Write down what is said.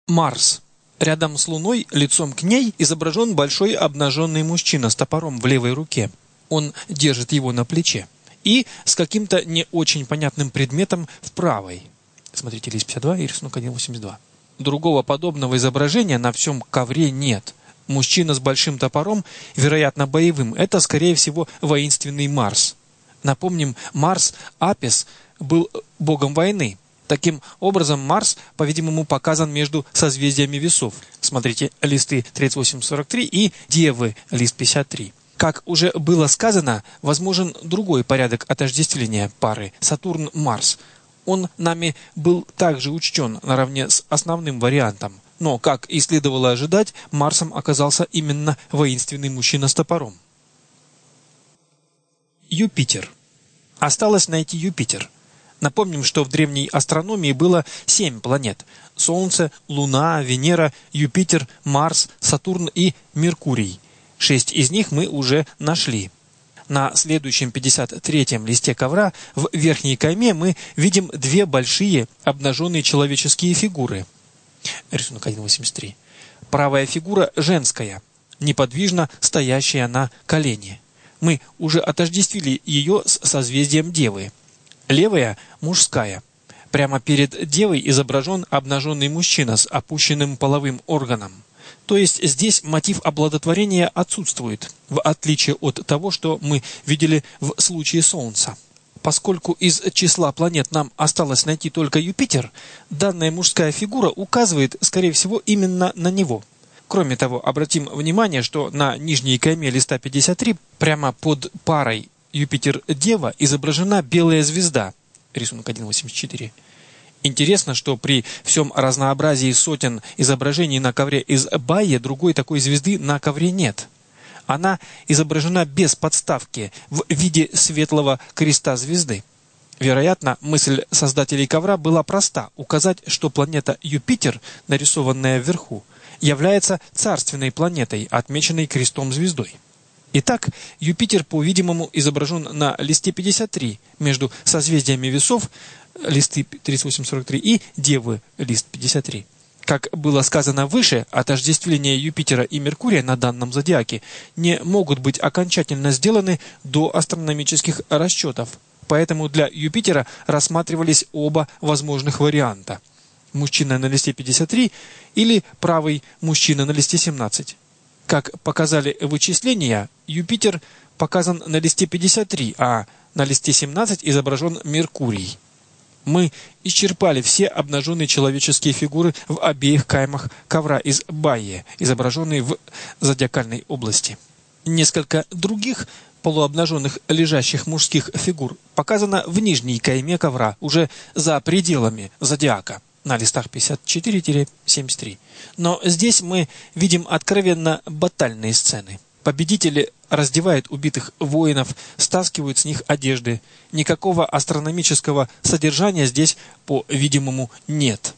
Марс. Рядом с Луной, лицом к ней, изображен большой обнаженный мужчина с топором в левой руке. Он держит его на плече. И с каким-то не очень понятным предметом в правой. Смотрите, лист 52 и рисунок 1.82. Другого подобного изображения на всем ковре нет. Мужчина с большим топором, вероятно боевым, это, скорее всего, воинственный Марс. Напомним, Марс, Апис, был богом войны. Таким образом, Марс, по-видимому, показан между созвездиями весов. Смотрите, листы 38-43 и Девы, лист 53. Как уже было сказано, возможен другой порядок отождествления пары Сатурн-Марс. Он нами был также учтен наравне с основным вариантом. Но, как и следовало ожидать, Марсом оказался именно воинственный мужчина с топором. Юпитер. Осталось найти Юпитер. Напомним, что в древней астрономии было 7 планет: Солнце, Луна, Венера, Юпитер, Марс, Сатурн и Меркурий. 6 из них мы уже нашли. На следующем 53-м листе ковра в верхней кайме мы видим 2 большие обнаженные человеческие фигуры. Рисунок 1.83. Правая фигура женская, неподвижно стоящая на колене. Мы уже отождествили ее с созвездием Девы. Левая – мужская. Прямо перед Девой изображен обнаженный мужчина с опущенным половым органом. То есть здесь мотив оплодотворения отсутствует, в отличие от того, что мы видели в случае Солнца. Поскольку из числа планет нам осталось найти только Юпитер, данная мужская фигура указывает, скорее всего, именно на него. Кроме того, обратим внимание, что на нижней кайме листа 53 прямо под парой Юпитер-Дева изображена белая звезда. Рисунок 1.84. Интересно, что при всем разнообразии сотен изображений на ковре из Байи другой такой звезды на ковре нет. Она изображена без подставки в виде светлого креста звезды. Вероятно, мысль создателей ковра была проста – указать, что планета Юпитер, нарисованная вверху, является царственной планетой, отмеченной крестом-звездой. Итак, Юпитер, по-видимому, изображен на листе 53 между созвездиями весов, листы 38-43, и Девы, лист 53. Как было сказано выше, отождествление Юпитера и Меркурия на данном зодиаке не могут быть окончательно сделаны до астрономических расчетов. Поэтому для Юпитера рассматривались оба возможных варианта. Мужчина на листе 53 или правый мужчина на листе 17. Как показали вычисления, Юпитер показан на листе 53, а на листе 17 изображен Меркурий. Мы исчерпали все обнаженные человеческие фигуры в обеих каймах ковра из Байи, изображенные в зодиакальной области. Несколько других полуобнаженных лежащих мужских фигур показано в нижней кайме ковра, уже за пределами зодиака, на листах 54-73. Но здесь мы видим откровенно батальные сцены. Победители раздевают убитых воинов, стаскивают с них одежды. Никакого астрономического содержания здесь, по-видимому, нет.